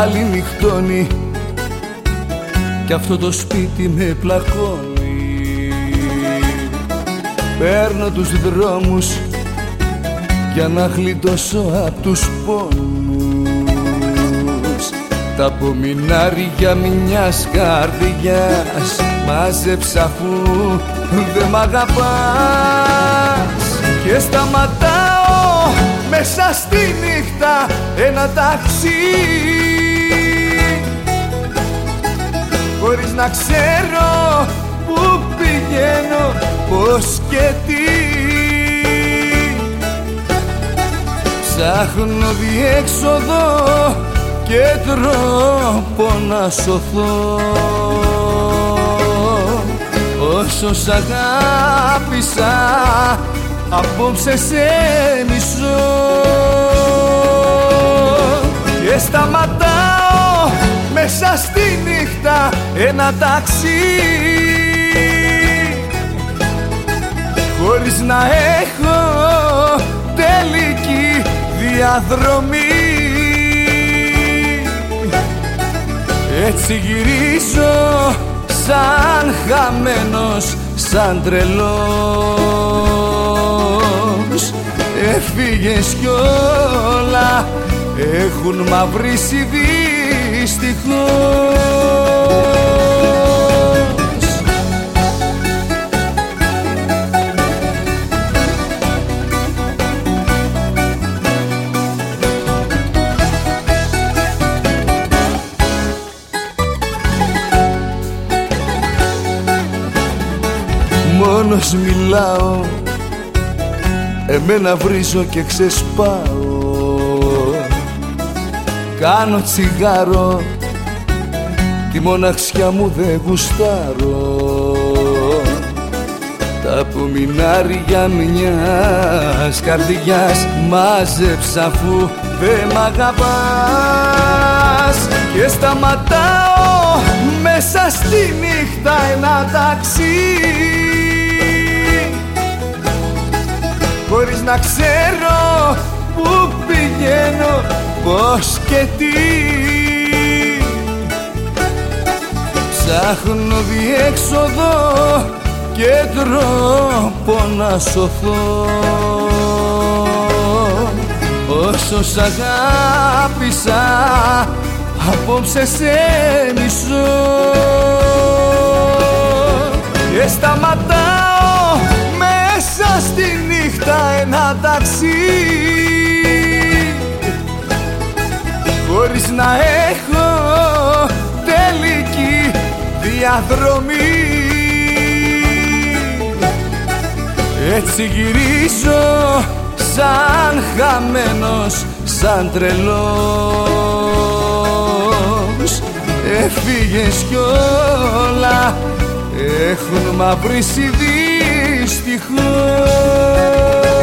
πάλι νυχτώνει κι αυτό το σπίτι με πλακώνει. Παίρνω τους δρόμους για να γλιτώσω απ' τους πόνους. Τα απομεινάρια μιας καρδιάς μάζεψα αφού δεν μ' αγαπάς. Και σταματάω μέσα στη νύχτα ένα ταξί, χωρίς να ξέρω που πηγαίνω, πώς και τι. Ψάχνω διέξοδο και τρόπο να σωθώ. Όσο σ' αγάπησα απόψε σε μισώ. Και σταματάω μέσα στη νύχτα ένα ταξί, χωρίς να έχω τελική διαδρομή. Έτσι γυρίζω σαν χαμένος, σαν τρελός. Έφυγες κι όλα έχουν μαυρίσει δυστυχώς. Μόνος μιλάω, εμένα βρίζω και ξεσπάω. Κάνω τσιγάρο, τη μοναξιά μου δεν γουστάρω. Τα απομεινάρια μιας καρδιάς μάζεψα αφού δεν μ' αγαπάς. Και σταματάω μέσα στη νύχτα ένα ταξί, χωρίς να ξέρω που πηγαίνω, πώς και τι. Ψάχνω διέξοδο και τρόπο να σωθώ. Όσο σ' αγάπησα απόψε σε μισώ. Και σταματάω μέσα στη νύχτα ένα ταξί, χωρίς να έχω τελική διαδρομή. Έτσι γυρίζω σαν χαμένος, σαν τρελός. Έφυγες κι όλα έχουν μαυρίσει δυστυχώς.